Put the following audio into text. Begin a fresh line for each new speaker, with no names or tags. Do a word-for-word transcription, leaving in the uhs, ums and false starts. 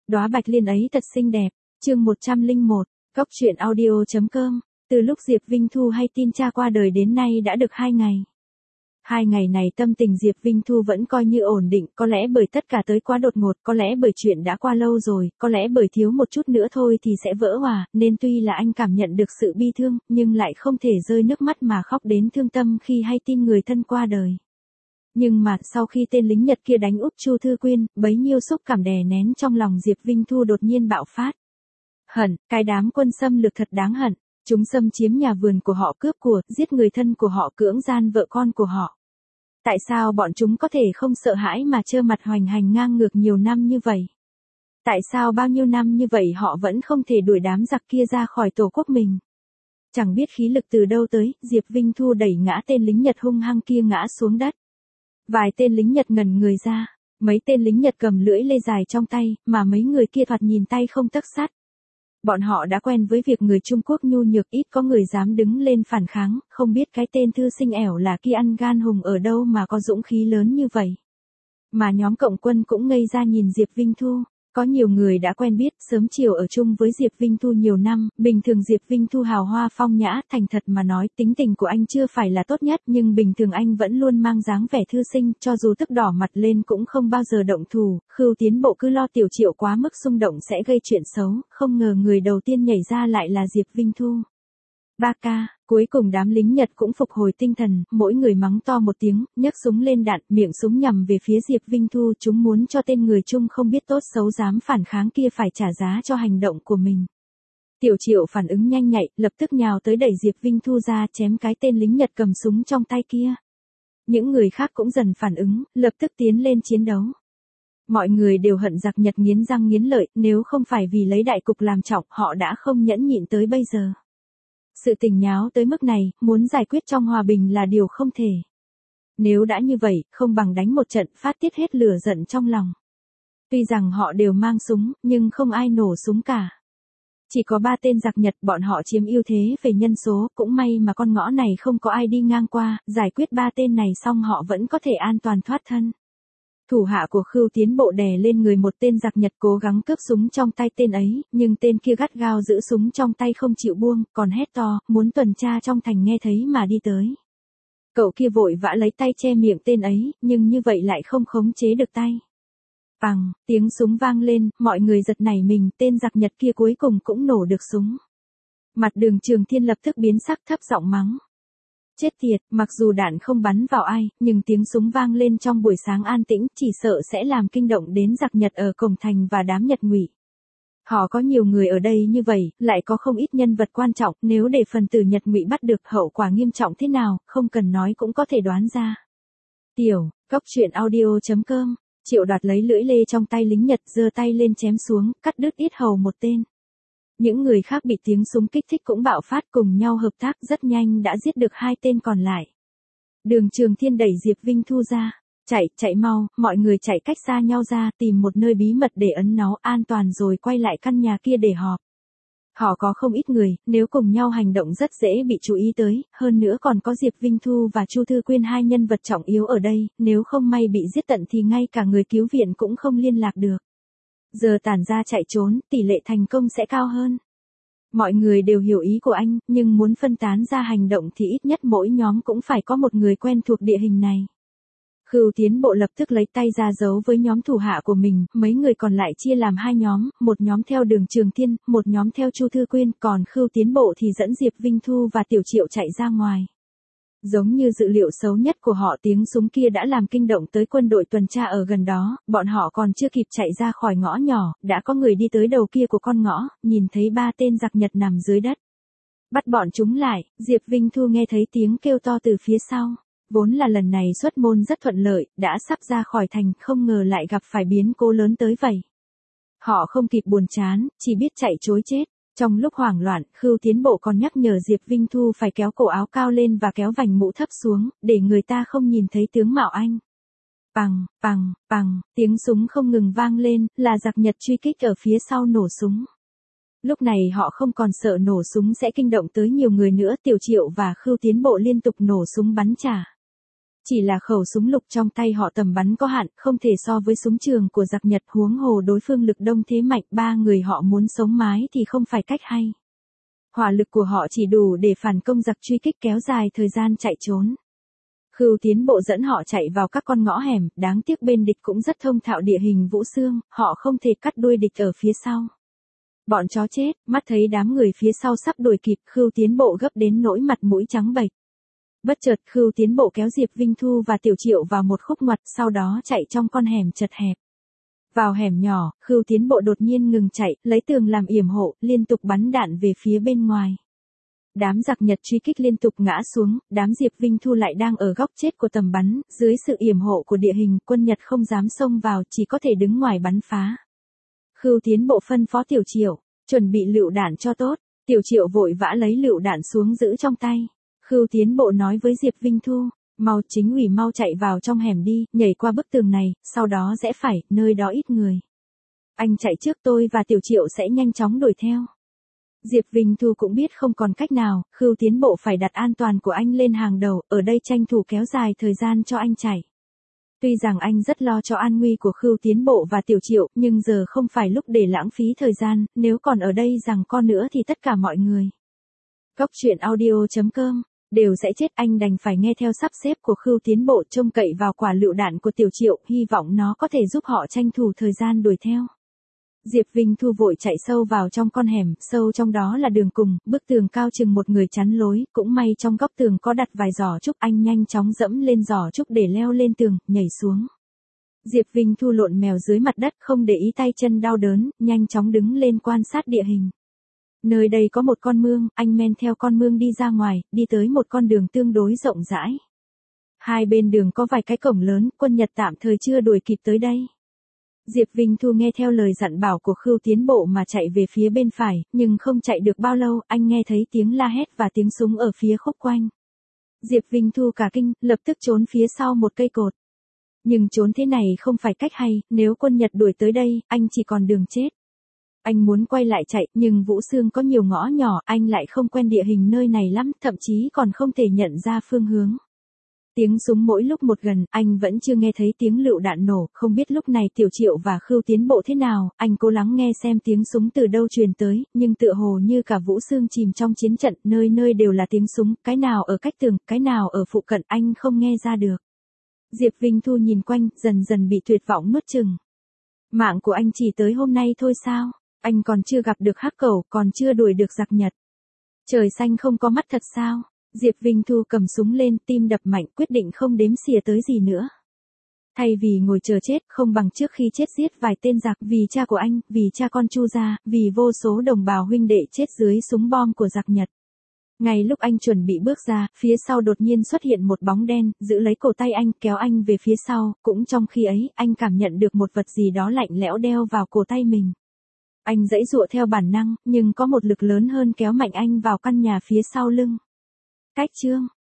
Đóa bạch liên ấy thật xinh đẹp. Chương một trăm lẻ một, Cốc truyện audio chấm com. Từ lúc Diệp Vinh Thu hay tin cha qua đời đến nay đã được hai ngày. Hai ngày này tâm tình Diệp Vinh Thu vẫn coi như ổn định, có lẽ bởi tất cả tới quá đột ngột, có lẽ bởi chuyện đã qua lâu rồi, có lẽ bởi thiếu một chút nữa thôi thì sẽ vỡ hòa, nên tuy là anh cảm nhận được sự bi thương, nhưng lại không thể rơi nước mắt mà khóc đến thương tâm khi hay tin người thân qua đời. Nhưng mà, sau khi tên lính Nhật kia đánh úp Chu Thư Quyên, bấy nhiêu xúc cảm đè nén trong lòng Diệp Vinh Thu đột nhiên bạo phát. Hận, cái đám quân xâm lược thật đáng hận. Chúng xâm chiếm nhà vườn của họ, cướp của, giết người thân của họ, cưỡng gian vợ con của họ. Tại sao bọn chúng có thể không sợ hãi mà trơ mặt hoành hành ngang ngược nhiều năm như vậy? Tại sao bao nhiêu năm như vậy họ vẫn không thể đuổi đám giặc kia ra khỏi tổ quốc mình? Chẳng biết khí lực từ đâu tới, Diệp Vinh Thu đẩy ngã tên lính Nhật hung hăng kia ngã xuống đất. Vài tên lính Nhật ngẩn người ra, mấy tên lính Nhật cầm lưỡi lê dài trong tay, mà mấy người kia thoạt nhìn tay không tấc sắt. Bọn họ đã quen với việc người Trung Quốc nhu nhược, ít có người dám đứng lên phản kháng, không biết cái tên thư sinh ẻo là kia ăn gan hùng ở đâu mà có dũng khí lớn như vậy. Mà nhóm cộng quân cũng ngây ra nhìn Diệp Vinh Thu. Có nhiều người đã quen biết, sớm chiều ở chung với Diệp Vinh Thu nhiều năm, bình thường Diệp Vinh Thu hào hoa phong nhã, thành thật mà nói, tính tình của anh chưa phải là tốt nhất, nhưng bình thường anh vẫn luôn mang dáng vẻ thư sinh, cho dù tức đỏ mặt lên cũng không bao giờ động thủ. Khưu Tiến Bộ cứ lo Tiểu Triệu quá mức xung động sẽ gây chuyện xấu, không ngờ người đầu tiên nhảy ra lại là Diệp Vinh Thu. Ba ca, cuối cùng đám lính Nhật cũng phục hồi tinh thần, mỗi người mắng to một tiếng, nhấc súng lên đạn, miệng súng nhằm về phía Diệp Vinh Thu, chúng muốn cho tên người Trung không biết tốt xấu dám phản kháng kia phải trả giá cho hành động của mình. Tiểu Triệu phản ứng nhanh nhạy, lập tức nhào tới đẩy Diệp Vinh Thu ra, chém cái tên lính Nhật cầm súng trong tay kia. Những người khác cũng dần phản ứng, lập tức tiến lên chiến đấu. Mọi người đều hận giặc Nhật nghiến răng nghiến lợi, nếu không phải vì lấy đại cục làm trọng, họ đã không nhẫn nhịn tới bây giờ. Sự tình nháo tới mức này, muốn giải quyết trong hòa bình là điều không thể. Nếu đã như vậy, không bằng đánh một trận, phát tiết hết lửa giận trong lòng. Tuy rằng họ đều mang súng, nhưng không ai nổ súng cả. Chỉ có ba tên giặc Nhật, bọn họ chiếm ưu thế về nhân số, cũng may mà con ngõ này không có ai đi ngang qua, giải quyết ba tên này xong họ vẫn có thể an toàn thoát thân. Thủ hạ của Khưu Tiến Bộ đè lên người một tên giặc Nhật cố gắng cướp súng trong tay tên ấy, nhưng tên kia gắt gao giữ súng trong tay không chịu buông, còn hét to, muốn tuần tra trong thành nghe thấy mà đi tới. Cậu kia vội vã lấy tay che miệng tên ấy, nhưng như vậy lại không khống chế được tay. Pằng, tiếng súng vang lên, mọi người giật nảy mình, tên giặc Nhật kia cuối cùng cũng nổ được súng. Mặt Đường Trường Thiên lập tức biến sắc, thấp giọng mắng. Chết tiệt, mặc dù đạn không bắn vào ai, nhưng tiếng súng vang lên trong buổi sáng an tĩnh, chỉ sợ sẽ làm kinh động đến giặc Nhật ở cổng thành và đám Nhật Ngụy. Họ có nhiều người ở đây như vậy, lại có không ít nhân vật quan trọng, nếu để phần tử Nhật Ngụy bắt được hậu quả nghiêm trọng thế nào, không cần nói cũng có thể đoán ra. Tiểu, Cốc truyện audio chấm com, Triệu Đoạt lấy lưỡi lê trong tay lính Nhật, giơ tay lên chém xuống, cắt đứt yết hầu một tên. Những người khác bị tiếng súng kích thích cũng bạo phát, cùng nhau hợp tác, rất nhanh đã giết được hai tên còn lại. Đường Trường Thiên đẩy Diệp Vinh Thu ra. Chạy, chạy mau, mọi người chạy cách xa nhau ra, tìm một nơi bí mật để ấn náu an toàn rồi quay lại căn nhà kia để họp. Họ có không ít người, nếu cùng nhau hành động rất dễ bị chú ý tới, hơn nữa còn có Diệp Vinh Thu và Chu Thư Quyên, hai nhân vật trọng yếu ở đây, nếu không may bị giết tận thì ngay cả người cứu viện cũng không liên lạc được. Giờ tản ra chạy trốn, tỷ lệ thành công sẽ cao hơn. Mọi người đều hiểu ý của anh, nhưng muốn phân tán ra hành động thì ít nhất mỗi nhóm cũng phải có một người quen thuộc địa hình này. Khưu Tiến Bộ lập tức lấy tay ra giấu với nhóm thủ hạ của mình, mấy người còn lại chia làm hai nhóm, một nhóm theo Đường Trường Thiên, một nhóm theo Chu Thư Quyên, còn Khưu Tiến Bộ thì dẫn Diệp Vinh Thu và Tiểu Triệu chạy ra ngoài. Giống như dự liệu xấu nhất của họ, tiếng súng kia đã làm kinh động tới quân đội tuần tra ở gần đó, bọn họ còn chưa kịp chạy ra khỏi ngõ nhỏ, đã có người đi tới đầu kia của con ngõ, nhìn thấy ba tên giặc Nhật nằm dưới đất. Bắt bọn chúng lại, Diệp Vinh Thu nghe thấy tiếng kêu to từ phía sau. Vốn là lần này xuất môn rất thuận lợi, đã sắp ra khỏi thành, không ngờ lại gặp phải biến cố lớn tới vậy. Họ không kịp buồn chán, chỉ biết chạy trối chết. Trong lúc hoảng loạn, Khưu Tiến Bộ còn nhắc nhở Diệp Vinh Thu phải kéo cổ áo cao lên và kéo vành mũ thấp xuống, để người ta không nhìn thấy tướng mạo anh. Pằng, pằng, pằng, tiếng súng không ngừng vang lên, là giặc Nhật truy kích ở phía sau nổ súng. Lúc này họ không còn sợ nổ súng sẽ kinh động tới nhiều người nữa, Tiểu Triệu và Khưu Tiến Bộ liên tục nổ súng bắn trả. Chỉ là khẩu súng lục trong tay họ tầm bắn có hạn, không thể so với súng trường của giặc Nhật, huống hồ đối phương lực đông thế mạnh, ba người họ muốn sống mái thì không phải cách hay. Hỏa lực của họ chỉ đủ để phản công giặc truy kích kéo dài thời gian chạy trốn. Khưu Tiến Bộ dẫn họ chạy vào các con ngõ hẻm, đáng tiếc bên địch cũng rất thông thạo địa hình Vũ Xương, họ không thể cắt đuôi địch ở phía sau. Bọn chó chết, mắt thấy đám người phía sau sắp đuổi kịp, Khưu Tiến Bộ gấp đến nỗi mặt mũi trắng bệch. Bất chợt Khưu Tiến Bộ kéo Diệp Vinh Thu và Tiểu Triệu vào một khúc ngoặt, sau đó chạy trong con hẻm chật hẹp. Vào hẻm nhỏ, Khưu Tiến Bộ đột nhiên ngừng chạy, lấy tường làm yểm hộ, liên tục bắn đạn về phía bên ngoài. Đám giặc Nhật truy kích liên tục ngã xuống, đám Diệp Vinh Thu lại đang ở góc chết của tầm bắn, dưới sự yểm hộ của địa hình, quân Nhật không dám xông vào, chỉ có thể đứng ngoài bắn phá. Khưu Tiến Bộ phân phó Tiểu Triệu, chuẩn bị lựu đạn cho tốt. Tiểu Triệu vội vã lấy lựu đạn xuống giữ trong tay. Khưu Tiến Bộ nói với Diệp Vinh Thu, mau chính ủy mau chạy vào trong hẻm đi, nhảy qua bức tường này, sau đó rẽ phải, nơi đó ít người. Anh chạy trước, tôi và Tiểu Triệu sẽ nhanh chóng đuổi theo. Diệp Vinh Thu cũng biết không còn cách nào, Khưu Tiến Bộ phải đặt an toàn của anh lên hàng đầu, ở đây tranh thủ kéo dài thời gian cho anh chạy. Tuy rằng anh rất lo cho an nguy của Khưu Tiến Bộ và Tiểu Triệu, nhưng giờ không phải lúc để lãng phí thời gian, nếu còn ở đây giằng co nữa thì tất cả mọi người. Cốc truyện audio chấm com đều sẽ chết, anh đành phải nghe theo sắp xếp của Khưu Tiến Bộ, trông cậy vào quả lựu đạn của Tiểu Triệu, hy vọng nó có thể giúp họ tranh thủ thời gian đuổi theo. Diệp Vinh Thu vội chạy sâu vào trong con hẻm, sâu trong đó là đường cùng, bức tường cao chừng một người chắn lối, cũng may trong góc tường có đặt vài giỏ trúc, anh nhanh chóng dẫm lên giỏ trúc để leo lên tường, nhảy xuống. Diệp Vinh Thu lộn mèo dưới mặt đất, không để ý tay chân đau đớn, nhanh chóng đứng lên quan sát địa hình. Nơi đây có một con mương, anh men theo con mương đi ra ngoài, đi tới một con đường tương đối rộng rãi. Hai bên đường có vài cái cổng lớn, quân Nhật tạm thời chưa đuổi kịp tới đây. Diệp Vinh Thu nghe theo lời dặn bảo của Khưu Tiến Bộ mà chạy về phía bên phải, nhưng không chạy được bao lâu, anh nghe thấy tiếng la hét và tiếng súng ở phía khúc quanh. Diệp Vinh Thu cả kinh, lập tức trốn phía sau một cây cột. Nhưng trốn thế này không phải cách hay, nếu quân Nhật đuổi tới đây, anh chỉ còn đường chết. Anh muốn quay lại chạy, nhưng Vũ Xương có nhiều ngõ nhỏ, anh lại không quen địa hình nơi này lắm, thậm chí còn không thể nhận ra phương hướng. Tiếng súng mỗi lúc một gần, anh vẫn chưa nghe thấy tiếng lựu đạn nổ, không biết lúc này Tiểu Triệu và Khưu Tiến Bộ thế nào, anh cố lắng nghe xem tiếng súng từ đâu truyền tới, nhưng tựa hồ như cả Vũ Xương chìm trong chiến trận, nơi nơi đều là tiếng súng, cái nào ở cách tường, cái nào ở phụ cận, anh không nghe ra được. Diệp Vinh Thu nhìn quanh, dần dần bị tuyệt vọng nuốt chừng. Mạng của anh chỉ tới hôm nay thôi sao? Anh còn chưa gặp được hắc cẩu, còn chưa đuổi được giặc Nhật. Trời xanh không có mắt thật sao? Diệp Vinh Thu cầm súng lên, tim đập mạnh, quyết định không đếm xỉa tới gì nữa. Thay vì ngồi chờ chết, không bằng trước khi chết giết vài tên giặc, vì cha của anh, vì cha con Chu gia, vì vô số đồng bào huynh đệ chết dưới súng bom của giặc Nhật. Ngay lúc anh chuẩn bị bước ra, phía sau đột nhiên xuất hiện một bóng đen, giữ lấy cổ tay anh, kéo anh về phía sau, cũng trong khi ấy, anh cảm nhận được một vật gì đó lạnh lẽo đeo vào cổ tay mình. Anh giãy giụa theo bản năng, nhưng có một lực lớn hơn kéo mạnh anh vào căn nhà phía sau lưng. Cách chương